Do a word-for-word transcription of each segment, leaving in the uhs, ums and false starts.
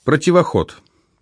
Противоход.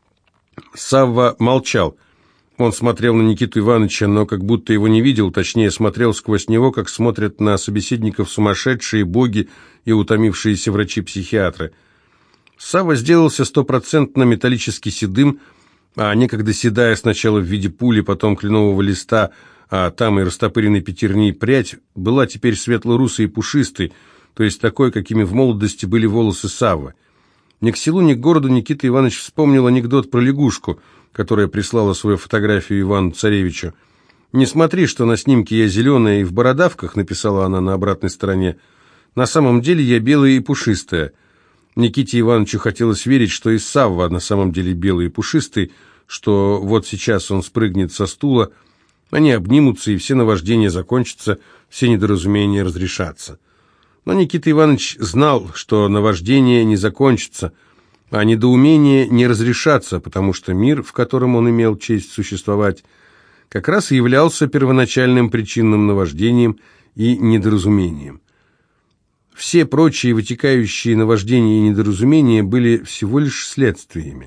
Савва молчал. Он смотрел на Никиту Ивановича, но как будто его не видел, точнее, смотрел сквозь него, как смотрят на собеседников сумасшедшие боги и утомившиеся врачи-психиатры. Савва сделался стопроцентно металлически седым, а некогда седая сначала в виде пули, потом кленового листа, а там и растопыренной пятерней прядь, была теперь светло-русой и пушистой, то есть такой, какими в молодости были волосы Саввы. Ни к селу, ни к городу Никита Иванович вспомнил анекдот про лягушку, которая прислала свою фотографию Ивану Царевичу. «Не смотри, что на снимке я зеленая и в бородавках», — написала она на обратной стороне. «На самом деле я белая и пушистая». Никите Ивановичу хотелось верить, что и Савва на самом деле белый и пушистый, что вот сейчас он спрыгнет со стула, они обнимутся, и все наваждения закончатся, все недоразумения разрешатся. Но Никита Иванович знал, что наваждение не закончится, а недоумение не разрешатся, потому что мир, в котором он имел честь существовать, как раз и являлся первоначальным причинным наваждением и недоразумением. Все прочие вытекающие наваждения и недоразумения были всего лишь следствиями.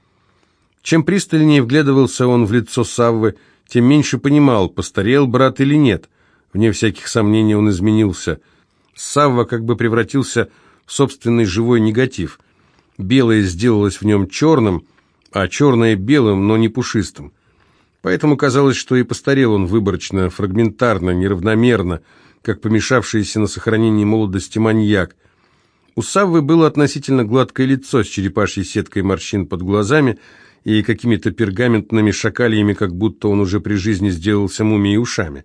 Чем пристальнее вглядывался он в лицо Саввы, тем меньше понимал, постарел брат или нет. Вне всяких сомнений он изменился. Савва как бы превратился в собственный живой негатив. Белое сделалось в нем черным, а черное белым, но не пушистым. Поэтому казалось, что и постарел он выборочно, фрагментарно, неравномерно, как помешавшийся на сохранении молодости маньяк. У Саввы было относительно гладкое лицо с черепашьей сеткой морщин под глазами и какими-то пергаментными шакальями, как будто он уже при жизни сделался мумией ушами.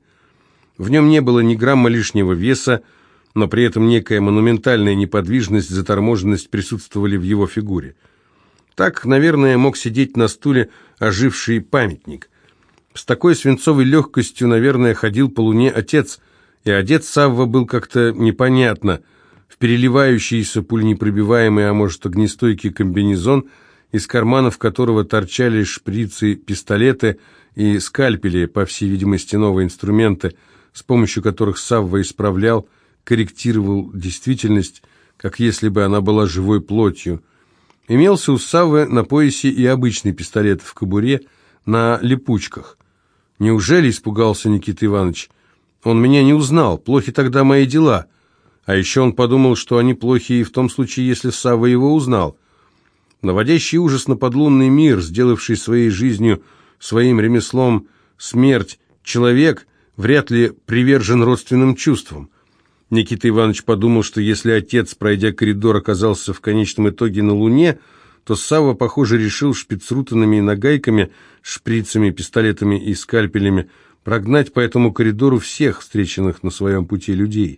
В нем не было ни грамма лишнего веса, но при этом некая монументальная неподвижность, заторможенность присутствовали в его фигуре. Так, наверное, мог сидеть на стуле оживший памятник. С такой свинцовой легкостью, наверное, ходил по луне отец, и одет Савва был как-то непонятно, в переливающийся пуленепробиваемый, а может, огнестойкий комбинезон, из карманов которого торчали шприцы, пистолеты и скальпели, по всей видимости, новые инструменты, с помощью которых Савва исправлял, корректировал действительность, как если бы она была живой плотью. Имелся у Саввы на поясе и обычный пистолет в кобуре на липучках. Неужели испугался Никита Иванович? Он меня не узнал, плохи тогда мои дела. А еще он подумал, что они плохи и в том случае, если Савва его узнал. Наводящий ужас на подлунный мир, сделавший своей жизнью, своим ремеслом смерть, человек вряд ли привержен родственным чувствам. Никита Иванович подумал, что если отец, пройдя коридор, оказался в конечном итоге на Луне, то Савва, похоже, решил шпицрутанными нагайками, шприцами, пистолетами и скальпелями прогнать по этому коридору всех встреченных на своем пути людей.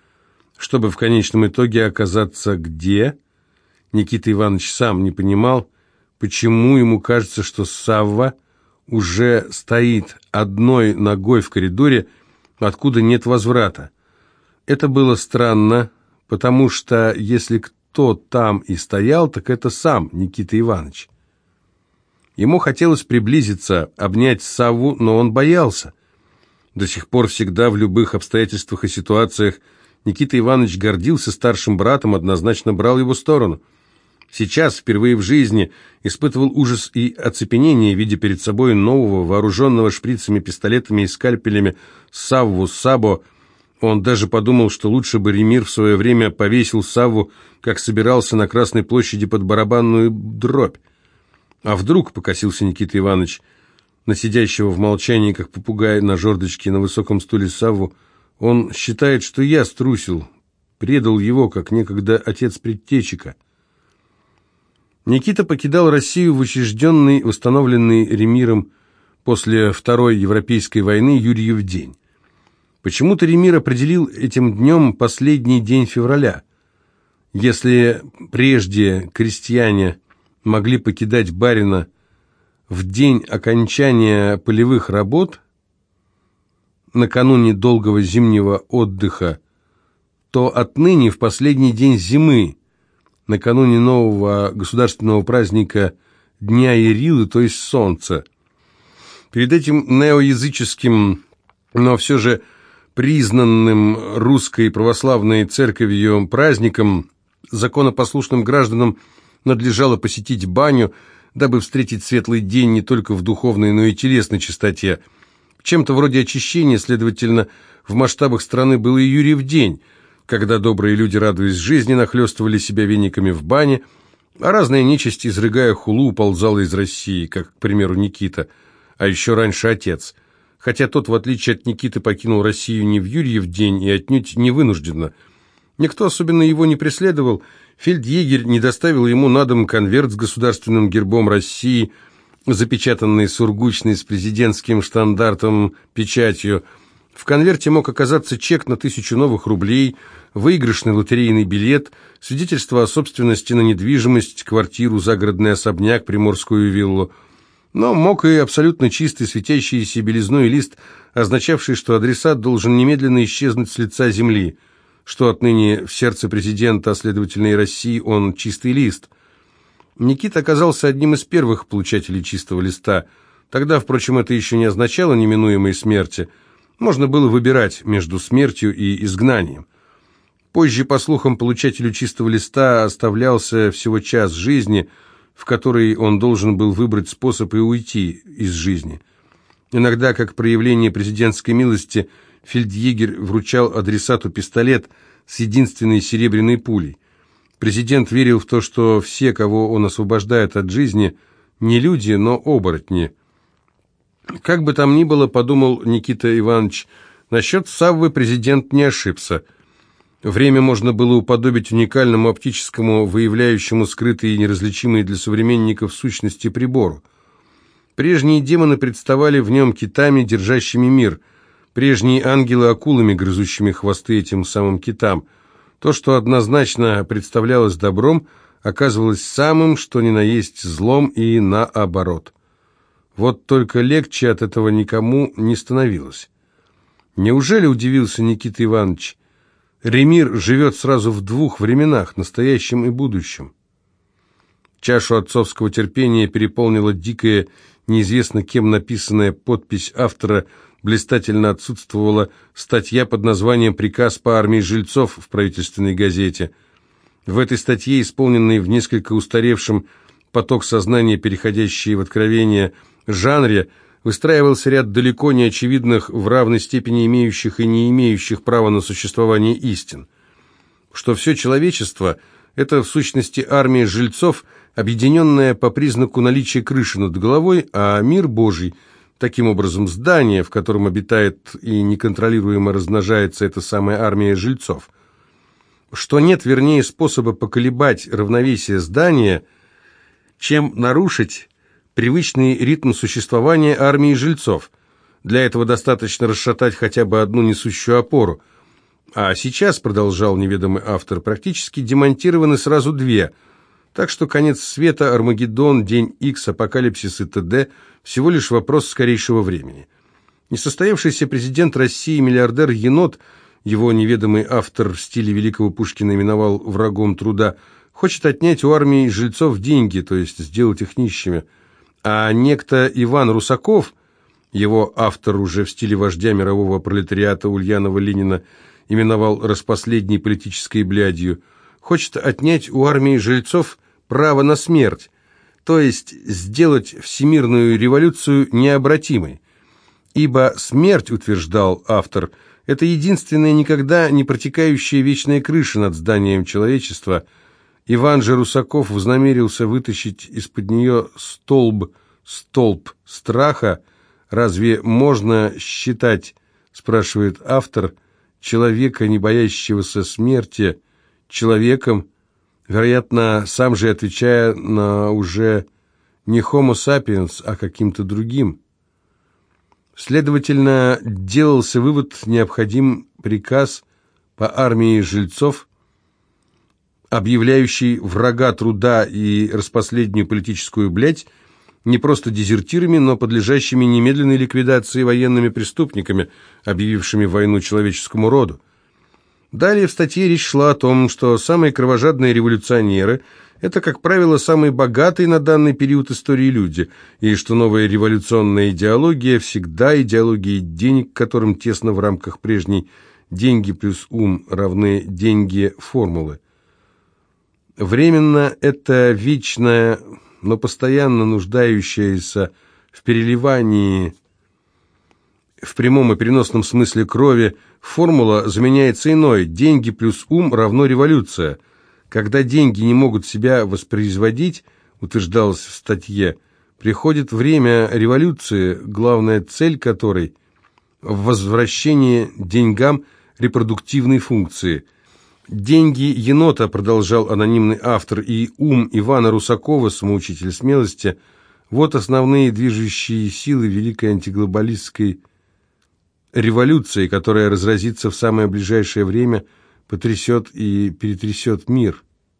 Чтобы в конечном итоге оказаться где? Никита Иванович сам не понимал, почему ему кажется, что Савва уже стоит одной ногой в коридоре, откуда нет возврата. Это было странно, потому что если кто там и стоял, так это сам Никита Иванович. Ему хотелось приблизиться, обнять Савву, но он боялся. До сих пор всегда в любых обстоятельствах и ситуациях Никита Иванович гордился старшим братом, однозначно брал его сторону. Сейчас, впервые в жизни, испытывал ужас и оцепенение, видя перед собой нового, вооруженного шприцами, пистолетами и скальпелями Савву Сабо. Он даже подумал, что лучше бы Ремир в свое время повесил Савву, как собирался на Красной площади под барабанную дробь. А вдруг, покосился Никита Иванович, на сидящего в молчании, как попугай на жердочке на высоком стуле Савву, он считает, что я струсил, предал его, как некогда отец предтечика. Никита покидал Россию в учрежденный, восстановленный Ремиром после Второй Европейской войны Юрьев день. Почему-то Ремир определил этим днем последний день февраля. Если прежде крестьяне могли покидать барина в день окончания полевых работ, накануне долгого зимнего отдыха, то отныне в последний день зимы, накануне нового государственного праздника Дня Ярилы, то есть Солнца. Перед этим неоязыческим, но все же признанным русской православной церковью праздником законопослушным гражданам надлежало посетить баню, дабы встретить светлый день не только в духовной, но и телесной чистоте. Чем-то вроде очищения, следовательно, в масштабах страны был и Юрьев день, когда добрые люди, радуясь жизни, нахлестывали себя вениками в бане, а разная нечисть, изрыгая хулу, уползала из России, как, к примеру, Никита, а еще раньше отец. Хотя тот, в отличие от Никиты, покинул Россию не в Юрьев день и отнюдь не вынужденно. Никто особенно его не преследовал, фельдъегерь не доставил ему на дом конверт с государственным гербом России, запечатанный сургучной с президентским штандартом печатью. В конверте мог оказаться чек на тысячу новых рублей, выигрышный лотерейный билет, свидетельство о собственности на недвижимость, квартиру, загородный особняк, приморскую виллу. Но мог и абсолютно чистый, светящийся белизной лист, означавший, что адресат должен немедленно исчезнуть с лица земли, что отныне в сердце президента, а следовательно и России, он чистый лист. Никита оказался одним из первых получателей чистого листа. Тогда, впрочем, это еще не означало неминуемой смерти. Можно было выбирать между смертью и изгнанием. Позже, по слухам, получателю чистого листа оставлялся всего час жизни, в который он должен был выбрать способ и уйти из жизни. Иногда, как проявление президентской милости, фельдъегерь вручал адресату пистолет с единственной серебряной пулей. Президент верил в то, что все, кого он освобождает от жизни, не люди, но оборотни. Как бы там ни было, подумал Никита Иванович, насчет Саввы президент не ошибся. Время можно было уподобить уникальному оптическому, выявляющему скрытые и неразличимые для современников сущности прибору. Прежние демоны представали в нем китами, держащими мир, прежние ангелы акулами, грызущими хвосты этим самым китам. То, что однозначно представлялось добром, оказывалось самым, что ни на есть злом и наоборот. Вот только легче от этого никому не становилось. Неужели, удивился Никита Иванович, Ремир живет сразу в двух временах, настоящем и будущем? Чашу отцовского терпения переполнила дикая, неизвестно кем написанная подпись автора, блистательно отсутствовала статья под названием «Приказ по армии жильцов» в правительственной газете. В этой статье, исполненной в несколько устаревшем, поток сознания, переходящий в откровение, жанре, выстраивался ряд далеко не очевидных, в равной степени имеющих и не имеющих права на существование истин. Что все человечество – это в сущности армия жильцов, объединенная по признаку наличия крыши над головой, а мир Божий – таким образом здание, в котором обитает и неконтролируемо размножается эта самая армия жильцов. Что нет, вернее, способа поколебать равновесие здания, чем нарушить привычный ритм существования армии жильцов. Для этого достаточно расшатать хотя бы одну несущую опору. А сейчас, продолжал неведомый автор, практически демонтированы сразу две. Так что конец света, Армагеддон, День Икс, Апокалипсис и т.д. всего лишь вопрос скорейшего времени. Несостоявшийся президент России, миллиардер Енот, его неведомый автор в стиле великого Пушкина именовал врагом труда, хочет отнять у армии жильцов деньги, то есть сделать их нищими. А некто Иван Русаков, его автор уже в стиле вождя мирового пролетариата Ульянова Ленина именовал распоследней политической блядью, хочет отнять у армии жильцов право на смерть, то есть сделать всемирную революцию необратимой. Ибо смерть, утверждал автор, это единственная никогда не протекающая вечная крыша над зданием человечества. Иван же Русаков вознамерился вытащить из-под нее столб, столб страха. Разве можно считать, спрашивает автор, человека, не боящегося смерти, человеком, вероятно, сам же отвечая на уже не Homo sapiens, а каким-то другим. Следовательно, делался вывод, необходим приказ по армии жильцов, объявляющий врага труда и распоследнюю политическую блядь не просто дезертирами, но подлежащими немедленной ликвидации военными преступниками, объявившими войну человеческому роду. Далее в статье речь шла о том, что самые кровожадные революционеры – это, как правило, самые богатые на данный период истории люди, и что новая революционная идеология всегда идеология денег, которым тесно в рамках прежней «деньги плюс ум равны деньги формулы». Временно это вечная, но постоянно нуждающаяся в переливании в прямом и переносном смысле крови формула заменяется иной: деньги плюс ум равно революция. Когда деньги не могут себя воспроизводить, утверждалось в статье, приходит время революции, главная цель которой – возвращение деньгам репродуктивной функции. «Деньги енота», продолжал анонимный автор, и ум Ивана Русакова, самоучитель смелости, вот основные движущие силы великой антиглобалистской революции, которая разразится в самое ближайшее время, потрясет и перетрясет мир.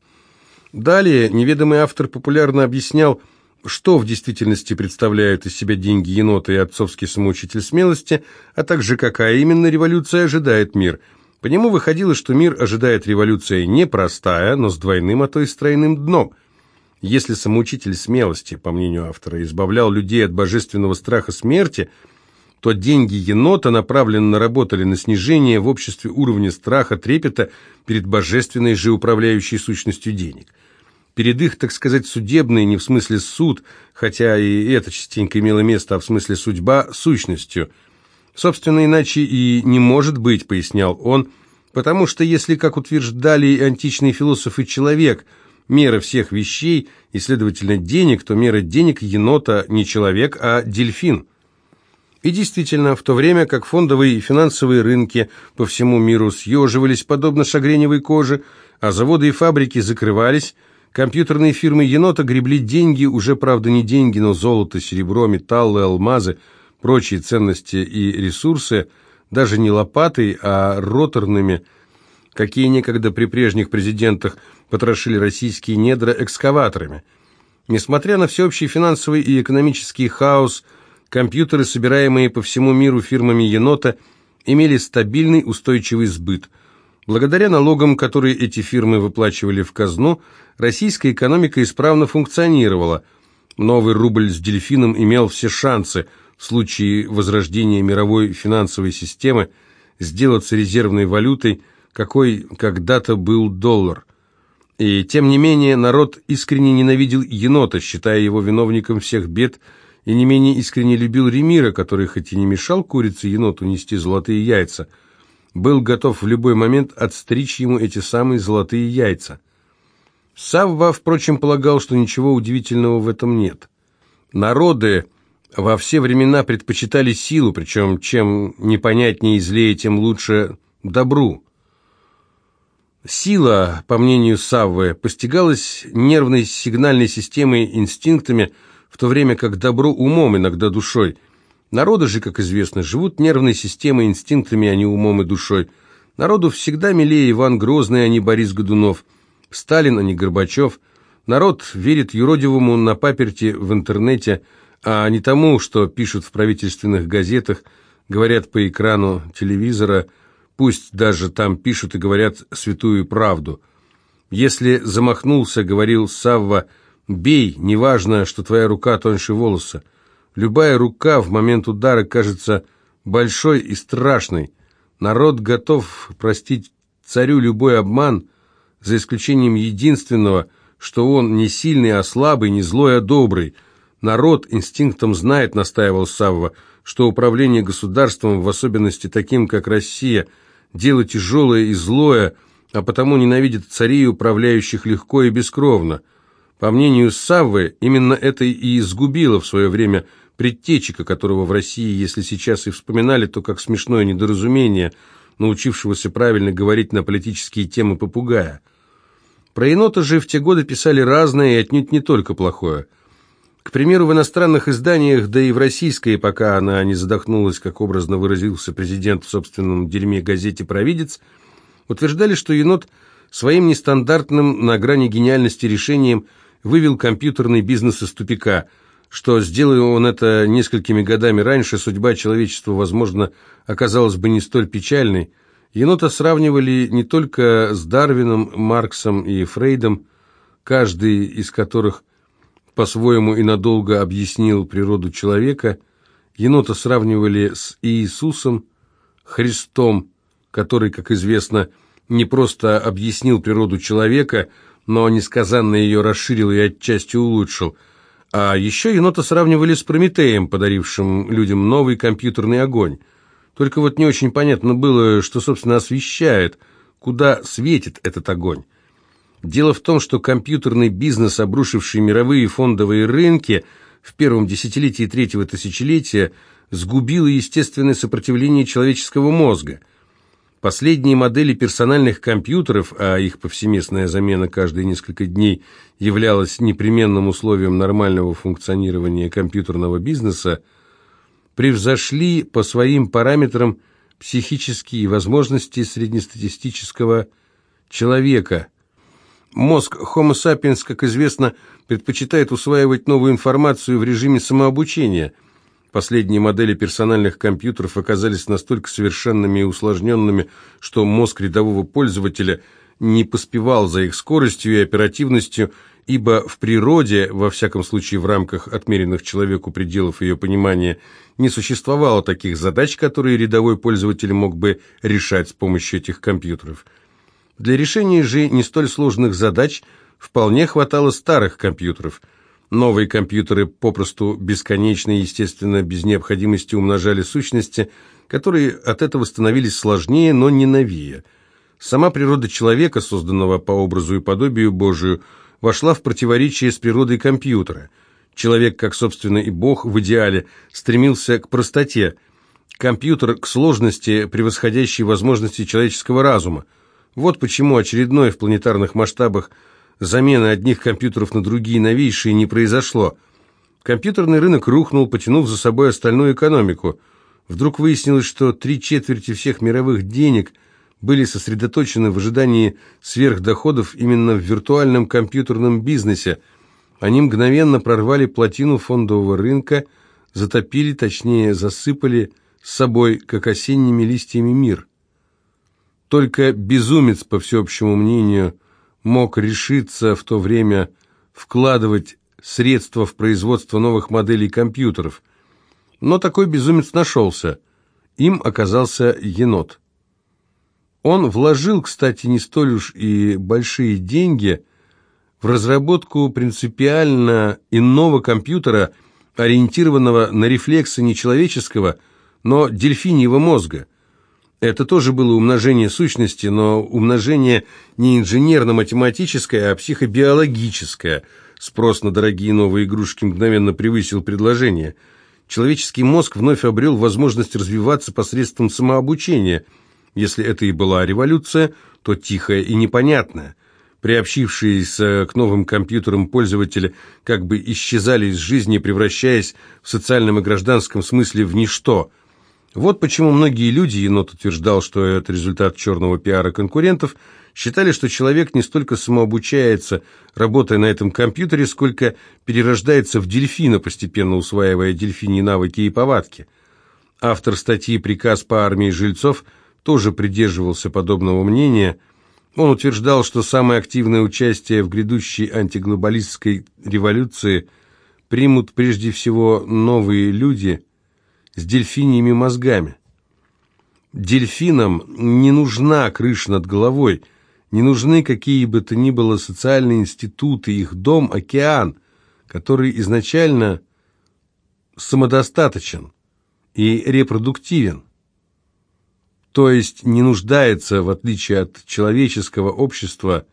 Далее неведомый автор популярно объяснял, что в действительности представляют из себя деньги енота и отцовский самоучитель смелости, а также какая именно революция ожидает мир. По нему выходило, что мир ожидает революция не простая, но с двойным, а то и с тройным дном. Если самоучитель смелости, по мнению автора, избавлял людей от божественного страха смерти, то деньги енота направленно работали на снижение в обществе уровня страха, трепета перед божественной же управляющей сущностью денег. Перед их, так сказать, судебной, не в смысле суд, хотя и это частенько имело место, а в смысле судьба, сущностью. Собственно, иначе и не может быть, пояснял он, потому что если, как утверждали античные философы, человек – мера всех вещей, и, следовательно, денег, то мера денег енота не человек, а дельфин. И действительно, в то время как фондовые и финансовые рынки по всему миру съеживались, подобно шагреневой коже, а заводы и фабрики закрывались, компьютерные фирмы енота гребли деньги, уже, правда, не деньги, но золото, серебро, металлы, алмазы, прочие ценности и ресурсы, даже не лопатой, а роторными, какие некогда при прежних президентах потрошили российские недра экскаваторами. Несмотря на всеобщий финансовый и экономический хаос, компьютеры, собираемые по всему миру фирмами енота, имели стабильный устойчивый сбыт. Благодаря налогам, которые эти фирмы выплачивали в казну, российская экономика исправно функционировала. Новый рубль с дельфином имел все шансы в случае возрождения мировой финансовой системы сделаться резервной валютой, какой когда-то был доллар. И тем не менее народ искренне ненавидел енота, считая его виновником всех бед, и не менее искренне любил Ремира, который, хоть и не мешал курице еноту нести золотые яйца, был готов в любой момент отстричь ему эти самые золотые яйца. Савва, впрочем, полагал, что ничего удивительного в этом нет. Народы во все времена предпочитали силу, причем чем непонятнее и злее, тем лучше добру. Сила, по мнению Саввы, постигалась нервной сигнальной системой, инстинктами, в то время как добро умом, иногда душой. Народы же, как известно, живут нервной системой, инстинктами, а не умом и душой. Народу всегда милее Иван Грозный, а не Борис Годунов, Сталин, а не Горбачев. Народ верит юродивому на паперти в интернете, а не тому, что пишут в правительственных газетах, говорят по экрану телевизора, пусть даже там пишут и говорят святую правду. Если замахнулся, говорил Савва, бей, неважно, что твоя рука тоньше волоса. Любая рука в момент удара кажется большой и страшной. Народ готов простить царю любой обман, за исключением единственного, что он не сильный, а слабый, не злой, а добрый. Народ инстинктом знает, настаивал Савва, что управление государством, в особенности таким, как Россия, дело тяжелое и злое, а потому ненавидит царей, управляющих легко и бескровно. По мнению Саввы, именно это и изгубило в свое время предтечика, которого в России, если сейчас и вспоминали, то как смешное недоразумение, научившегося правильно говорить на политические темы попугая. Про енота же в те годы писали разное и отнюдь не только плохое. К примеру, в иностранных изданиях, да и в российской, пока она не задохнулась, как образно выразился президент в собственном дерьме газете «Провидец», утверждали, что енот своим нестандартным, на грани гениальности решением вывел компьютерный бизнес из тупика, что, сделая он это несколькими годами раньше, судьба человечества, возможно, оказалась бы не столь печальной. Енота сравнивали не только с Дарвином, Марксом и Фрейдом, каждый из которых по-своему и надолго объяснил природу человека. Енота сравнивали с Иисусом, Христом, который, как известно, не просто объяснил природу человека, но несказанно ее расширил и отчасти улучшил. А еще енота сравнивали с Прометеем, подарившим людям новый компьютерный огонь. Только вот не очень понятно было, что, собственно, освещает, куда светит этот огонь. Дело в том, что компьютерный бизнес, обрушивший мировые фондовые рынки в первом десятилетии третьего тысячелетия, сгубило естественное сопротивление человеческого мозга. Последние модели персональных компьютеров, а их повсеместная замена каждые несколько дней являлась непременным условием нормального функционирования компьютерного бизнеса, превзошли по своим параметрам психические возможности среднестатистического человека. Мозг Homo sapiens, как известно, предпочитает усваивать новую информацию в режиме самообучения. Последние модели персональных компьютеров оказались настолько совершенными и усложненными, что мозг рядового пользователя не поспевал за их скоростью и оперативностью, ибо в природе, во всяком случае в рамках отмеренных человеку пределов ее понимания, не существовало таких задач, которые рядовой пользователь мог бы решать с помощью этих компьютеров. Для решения же не столь сложных задач вполне хватало старых компьютеров. Новые компьютеры попросту бесконечно и, естественно, без необходимости умножали сущности, которые от этого становились сложнее, но не новее. Сама природа человека, созданного по образу и подобию Божию, вошла в противоречие с природой компьютера. Человек, как, собственно, и Бог в идеале, стремился к простоте, компьютер к сложности, превосходящей возможности человеческого разума. Вот почему очередной в планетарных масштабах замены одних компьютеров на другие новейшие не произошло. Компьютерный рынок рухнул, потянув за собой остальную экономику. Вдруг выяснилось, что три четверти всех мировых денег были сосредоточены в ожидании сверхдоходов именно в виртуальном компьютерном бизнесе. Они мгновенно прорвали плотину фондового рынка, затопили, точнее засыпали с собой, как осенними листьями, мир. Только безумец, по всеобщему мнению, мог решиться в то время вкладывать средства в производство новых моделей компьютеров. Но такой безумец нашелся. Им оказался енот. Он вложил, кстати, не столь уж и большие деньги в разработку принципиально иного компьютера, ориентированного на рефлексы не человеческого, но дельфиньего мозга. Это тоже было умножение сущности, но умножение не инженерно-математическое, а психобиологическое. Спрос на дорогие новые игрушки мгновенно превысил предложение. Человеческий мозг вновь обрел возможность развиваться посредством самообучения. Если это и была революция, то тихая и непонятная. Приобщившиеся к новым компьютерам пользователи как бы исчезали из жизни, превращаясь в социальном и гражданском смысле в ничто. Вот почему многие люди, енот утверждал, что это результат черного пиара конкурентов, считали, что человек не столько самообучается, работая на этом компьютере, сколько перерождается в дельфина, постепенно усваивая дельфиньи навыки и повадки. Автор статьи «Приказ по армии жильцов» тоже придерживался подобного мнения. Он утверждал, что самое активное участие в грядущей антиглобалистской революции примут прежде всего новые люди с дельфиньими мозгами. Дельфинам не нужна крыша над головой, не нужны какие бы то ни было социальные институты, их дом – океан, который изначально самодостаточен и репродуктивен, то есть не нуждается, в отличие от человеческого общества,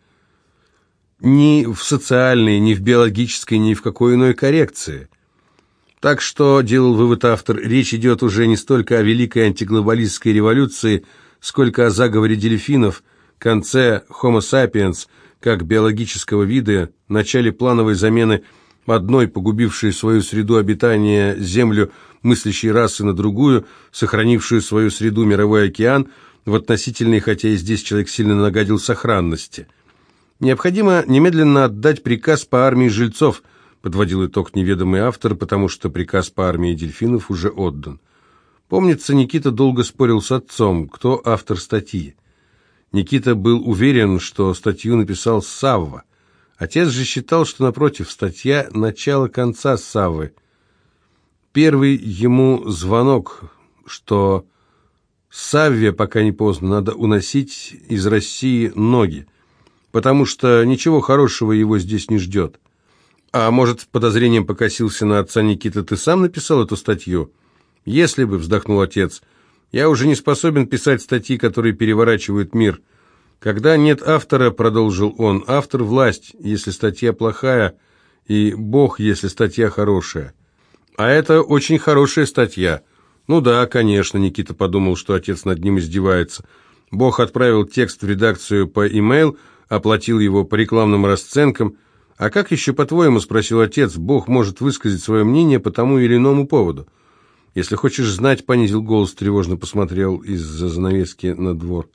ни в социальной, ни в биологической, ни в какой иной коррекции. Так что, делал вывод автор, речь идет уже не столько о великой антиглобалистской революции, сколько о заговоре дельфинов, конце Homo sapiens, как биологического вида, начале плановой замены одной, погубившей свою среду обитания, Землю, мыслящей расы на другую, сохранившую свою среду, мировой океан, в относительной, хотя и здесь человек сильно нагадил, сохранности. Необходимо немедленно отдать приказ по армии жильцов, подводил итог неведомый автор, потому что приказ по армии дельфинов уже отдан. Помнится, Никита долго спорил с отцом, кто автор статьи. Никита был уверен, что статью написал Савва. Отец же считал, что, напротив, статья начала конца Саввы. Первый ему звонок, что Савве, пока не поздно, надо уносить из России ноги. потому что ничего хорошего его здесь не ждет. А может, с подозрением покосился на отца Никита, ты сам написал эту статью? Если бы, вздохнул отец, я уже не способен писать статьи, которые переворачивают мир. Когда нет автора, продолжил он, автор – власть, если статья плохая, и Бог, если статья хорошая. А это очень хорошая статья. Ну да, конечно, Никита подумал, что отец над ним издевается. Бог отправил текст в редакцию по e-mail, оплатил его по рекламным расценкам. А как еще, по-твоему, спросил отец, Бог может высказать свое мнение по тому или иному поводу? Если хочешь знать, понизил голос, тревожно посмотрел из-за занавески на двор.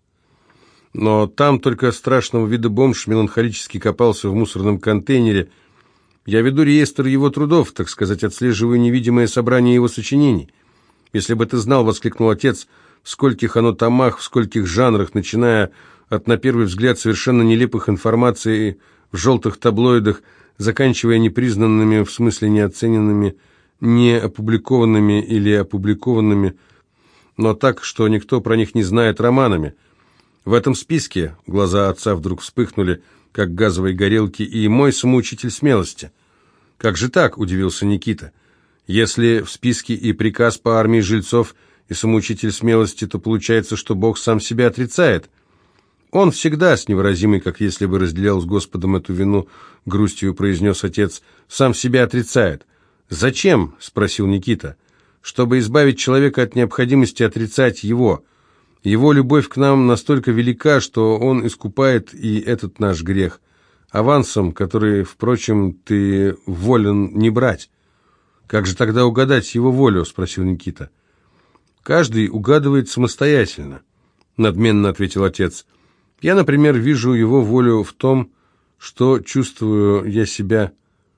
Но там только страшного вида бомж меланхолически копался в мусорном контейнере. Я веду реестр его трудов, так сказать, отслеживаю невидимое собрание его сочинений. Если бы ты знал, воскликнул отец, в скольких оно томах, в скольких жанрах, начиная от, на первый взгляд, совершенно нелепых информаций в желтых таблоидах, заканчивая непризнанными, в смысле неоцененными, не опубликованными или опубликованными, но так, что никто про них не знает, романами. В этом списке глаза отца вдруг вспыхнули, как газовые горелки, и мой самоучитель смелости. «Как же так?» – удивился Никита. «Если в списке и приказ по армии жильцов, и самоучитель смелости, то получается, что Бог сам себя отрицает». «Он всегда с невыразимой, как если бы разделял с Господом эту вину, грустью произнес отец, сам себя отрицает». «Зачем?» – спросил Никита. «Чтобы избавить человека от необходимости отрицать его. Его любовь к нам настолько велика, что он искупает и этот наш грех, авансом, который, впрочем, ты волен не брать». «Как же тогда угадать его волю?» – спросил Никита. «Каждый угадывает самостоятельно», – надменно ответил отец. «Я, например, вижу его волю в том, что чувствую я себя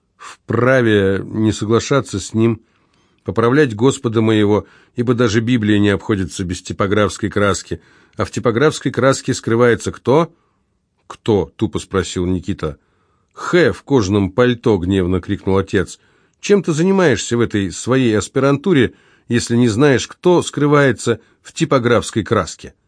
вправе не соглашаться с ним, поправлять Господа моего, ибо даже Библия не обходится без типографской краски. А в типографской краске скрывается кто?» «Кто?» – тупо спросил Никита. «Х в кожаном пальто!» – гневно крикнул отец. «Чем ты занимаешься в этой своей аспирантуре, если не знаешь, кто скрывается в типографской краске?»